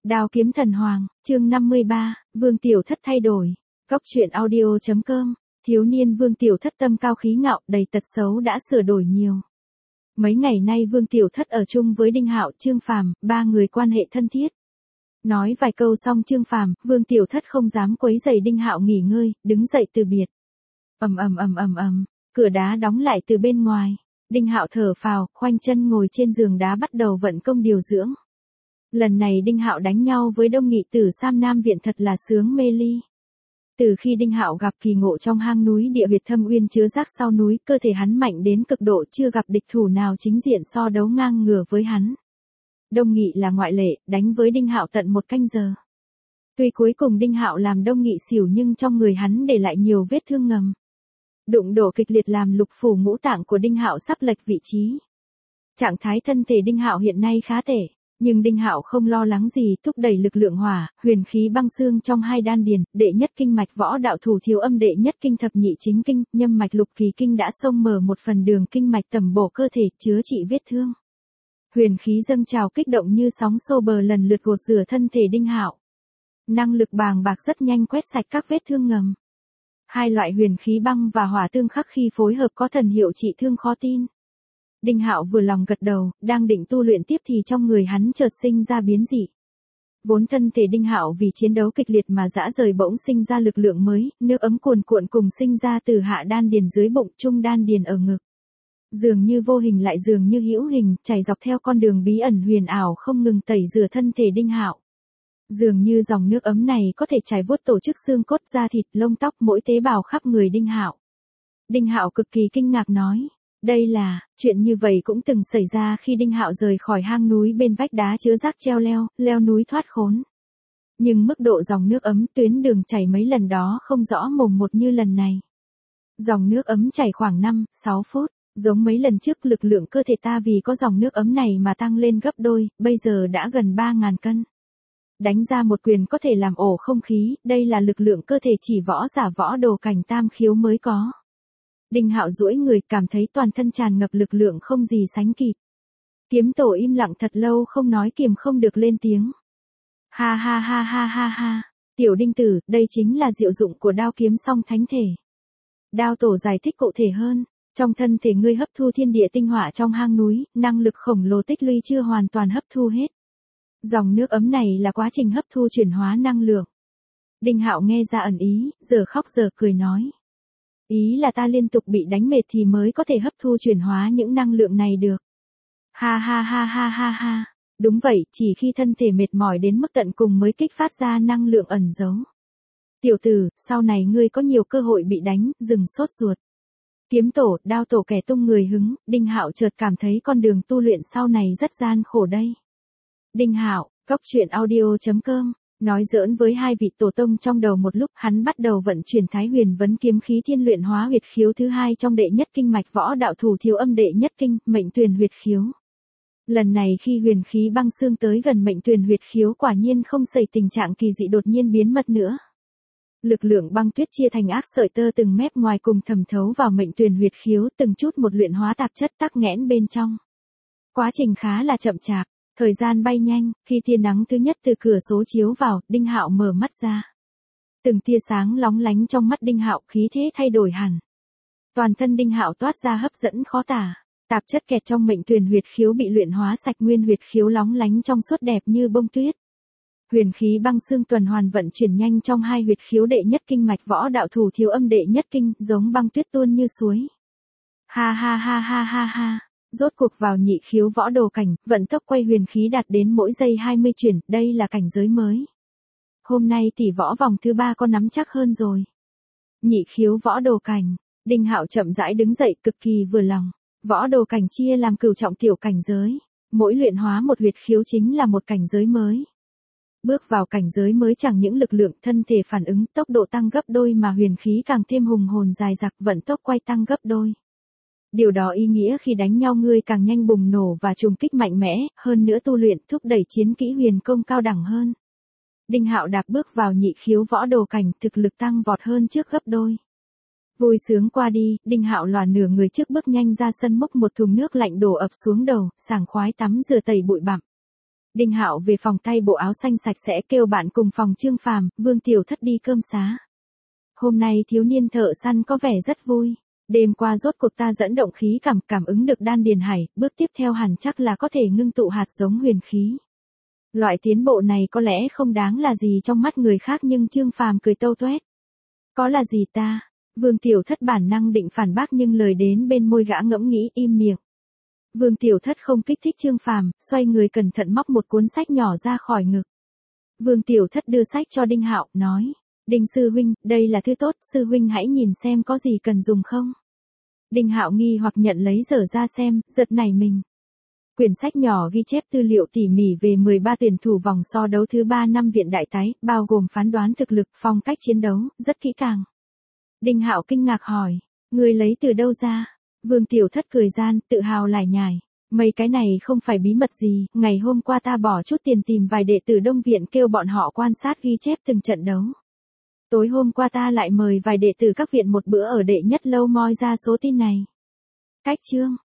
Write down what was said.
Đao kiếm thần hoàng, chương 53, Vương Tiểu Thất thay đổi. Góc truyện audio.com, thiếu niên Vương Tiểu Thất tâm cao khí ngạo, đầy tật xấu đã sửa đổi nhiều. Mấy ngày nay Vương Tiểu Thất ở chung với Đinh Hạo, Trương Phàm, ba người quan hệ thân thiết. Nói vài câu xong Trương Phàm, Vương Tiểu Thất không dám quấy rầy Đinh Hạo nghỉ ngơi, đứng dậy từ biệt. Ầm, cửa đá đóng lại từ bên ngoài. Đinh Hạo thở phào, khoanh chân ngồi trên giường đá bắt đầu vận công điều dưỡng. Lần này Đinh Hạo đánh nhau với Đông Nghị Tử Sam Nam Viện thật là sướng mê ly. Từ khi Đinh Hạo gặp kỳ ngộ trong hang núi địa huyệt thâm uyên chứa rác sau núi, cơ thể hắn mạnh đến cực độ, chưa gặp địch thủ nào chính diện so đấu ngang ngửa với hắn. Đông Nghị là ngoại lệ, đánh với Đinh Hạo tận 1 canh giờ. Tuy cuối cùng Đinh Hạo làm Đông Nghị xỉu nhưng trong người hắn để lại nhiều vết thương ngầm. Đụng độ kịch liệt làm lục phủ ngũ tạng của Đinh Hạo sắp lệch vị trí. Trạng thái thân thể Đinh Hạo hiện nay khá tệ, nhưng Đinh Hạo không lo lắng gì, thúc đẩy lực lượng hỏa, huyền khí băng xương trong hai đan điền, đệ nhất kinh mạch võ đạo thủ thiếu âm, đệ nhất kinh thập nhị chính kinh, nhâm mạch lục kỳ kinh đã xông mở một phần đường kinh mạch tầm bổ cơ thể, chữa trị vết thương. Huyền khí dâng trào kích động như sóng xô bờ lần lượt gột rửa thân thể Đinh Hạo. Năng lực bàng bạc rất nhanh quét sạch các vết thương ngầm. Hai loại huyền khí băng và hỏa tương khắc khi phối hợp có thần hiệu trị thương khó tin. Đinh Hạo vừa lòng gật đầu, đang định tu luyện tiếp thì trong người hắn chợt sinh ra biến dị. Vốn thân thể Đinh Hạo vì chiến đấu kịch liệt mà rã rời bỗng sinh ra lực lượng mới, nước ấm cuồn cuộn cùng sinh ra từ hạ đan điền dưới bụng, trung đan điền ở ngực. Dường như vô hình lại dường như hữu hình, chảy dọc theo con đường bí ẩn huyền ảo không ngừng tẩy rửa thân thể Đinh Hạo. Dường như dòng nước ấm này có thể trải vuốt tổ chức xương cốt, da thịt, lông tóc, mỗi tế bào khắp người Đinh Hạo. Đinh Hạo cực kỳ kinh ngạc nói, đây là, chuyện như vậy cũng từng xảy ra khi Đinh Hạo rời khỏi hang núi bên vách đá chứa rác treo leo núi thoát khốn. Nhưng mức độ dòng nước ấm tuyến đường chảy mấy lần đó không rõ mồm một như lần này. Dòng nước ấm chảy khoảng 5-6 phút, giống mấy lần trước lực lượng cơ thể ta vì có dòng nước ấm này mà tăng lên gấp đôi, bây giờ đã gần 3.000 cân. Đánh ra một quyền có thể làm ổ không khí, đây là lực lượng cơ thể chỉ võ giả võ đồ cảnh tam khiếu mới có. Đinh Hạo duỗi người, cảm thấy toàn thân tràn ngập lực lượng không gì sánh kịp. Kiếm tổ im lặng thật lâu không nói, kiềm không được lên tiếng. Ha, tiểu Đinh tử, đây chính là diệu dụng của đao kiếm song thánh thể. Đao tổ giải thích cụ thể hơn, trong thân thể ngươi hấp thu thiên địa tinh hỏa trong hang núi, năng lực khổng lồ tích lũy chưa hoàn toàn hấp thu hết. Dòng nước ấm này là quá trình hấp thu chuyển hóa năng lượng. Đinh Hạo nghe ra ẩn ý, giờ khóc giờ cười nói. Ý là ta liên tục bị đánh mệt thì mới có thể hấp thu chuyển hóa những năng lượng này được. Ha. Đúng vậy, chỉ khi thân thể mệt mỏi đến mức tận cùng mới kích phát ra năng lượng ẩn giấu. Tiểu tử, sau này ngươi có nhiều cơ hội bị đánh, đừng sốt ruột. Kiếm tổ, đao tổ kẻ tung người hứng, Đinh Hạo chợt cảm thấy con đường tu luyện sau này rất gian khổ đây. Đinh Hạo, góc truyện audio.com, nói giỡn với hai vị tổ tông trong đầu một lúc, hắn bắt đầu vận chuyển Thái Huyền Vấn kiếm khí thiên luyện hóa huyệt khiếu thứ hai trong đệ nhất kinh mạch võ đạo thủ thiếu âm, đệ nhất kinh, mệnh tuyền huyệt khiếu. Lần này khi huyền khí băng xương tới gần mệnh tuyền huyệt khiếu, quả nhiên không xảy tình trạng kỳ dị đột nhiên biến mất nữa. Lực lượng băng tuyết chia thành ác sợi tơ từng mép ngoài cùng thẩm thấu vào mệnh tuyền huyệt khiếu, từng chút một luyện hóa tạp chất tắc nghẽn bên trong. Quá trình khá là chậm chạp. Thời gian bay nhanh, khi tia nắng thứ nhất từ cửa sổ chiếu vào, Đinh Hạo mở mắt ra. Từng tia sáng lóng lánh trong mắt Đinh Hạo, khí thế thay đổi hẳn. Toàn thân Đinh Hạo toát ra hấp dẫn khó tả, tạp chất kẹt trong mệnh tuyền huyệt khiếu bị luyện hóa sạch, nguyên huyệt khiếu lóng lánh trong suốt đẹp như bông tuyết. Huyền khí băng xương tuần hoàn vận chuyển nhanh trong hai huyệt khiếu, đệ nhất kinh mạch võ đạo thủ thiếu âm, đệ nhất kinh, giống băng tuyết tuôn như suối. Ha. Rốt cuộc vào nhị khiếu võ đồ cảnh, vận tốc quay huyền khí đạt đến mỗi giây 20 chuyển, đây là cảnh giới mới. Hôm nay tỷ võ vòng thứ 3 có nắm chắc hơn rồi. Nhị khiếu võ đồ cảnh, Đinh Hạo chậm rãi đứng dậy, cực kỳ vừa lòng. Võ đồ cảnh chia làm cửu trọng tiểu cảnh giới, mỗi luyện hóa một huyệt khiếu chính là một cảnh giới mới. Bước vào cảnh giới mới chẳng những lực lượng thân thể phản ứng tốc độ tăng gấp đôi mà huyền khí càng thêm hùng hồn dài dặc, vận tốc quay tăng gấp đôi. Điều đó ý nghĩa khi đánh nhau ngươi càng nhanh bùng nổ và trùng kích mạnh mẽ, hơn nữa tu luyện thúc đẩy chiến kỹ huyền công cao đẳng hơn. Đinh Hạo đạp bước vào nhị khiếu võ đồ cảnh, thực lực tăng vọt hơn trước gấp đôi. Vui sướng qua đi, Đinh Hạo lòa nửa người trước bước nhanh ra sân, múc một thùng nước lạnh đổ ập xuống đầu, sảng khoái tắm rửa tẩy bụi bặm. Đinh Hạo về phòng tay bộ áo xanh sạch sẽ kêu bạn cùng phòng Trương Phàm, Vương Tiểu Thất đi cơm xá. Hôm nay thiếu niên thợ săn có vẻ rất vui. Đêm qua rốt cuộc ta dẫn động khí cảm ứng được đan điền hải, bước tiếp theo hẳn chắc là có thể ngưng tụ hạt giống huyền khí. Loại tiến bộ này có lẽ không đáng là gì trong mắt người khác nhưng Trương Phàm cười tâu tuét. Có là gì ta? Vương Tiểu Thất bản năng định phản bác nhưng lời đến bên môi gã ngẫm nghĩ im miệng. Vương Tiểu Thất không kích thích Trương Phàm, xoay người cẩn thận móc một cuốn sách nhỏ ra khỏi ngực. Vương Tiểu Thất đưa sách cho Đinh Hạo, nói. Đinh sư huynh, đây là thứ tốt, sư huynh hãy nhìn xem có gì cần dùng không. Đinh Hạo nghi hoặc nhận lấy dở ra xem, giật nảy mình. Quyển sách nhỏ ghi chép tư liệu tỉ mỉ về 13 tuyển thủ vòng so đấu thứ 3 năm viện đại tái, bao gồm phán đoán thực lực, phong cách chiến đấu, rất kỹ càng. Đinh Hạo kinh ngạc hỏi, người lấy từ đâu ra? Vương Tiểu Thất cười gian, tự hào lải nhải. Mấy cái này không phải bí mật gì, ngày hôm qua ta bỏ chút tiền tìm vài đệ tử Đông Viện kêu bọn họ quan sát ghi chép từng trận đấu. Tối hôm qua ta lại mời vài đệ tử các viện một bữa ở đệ nhất lâu moi ra số tin này. Cách chương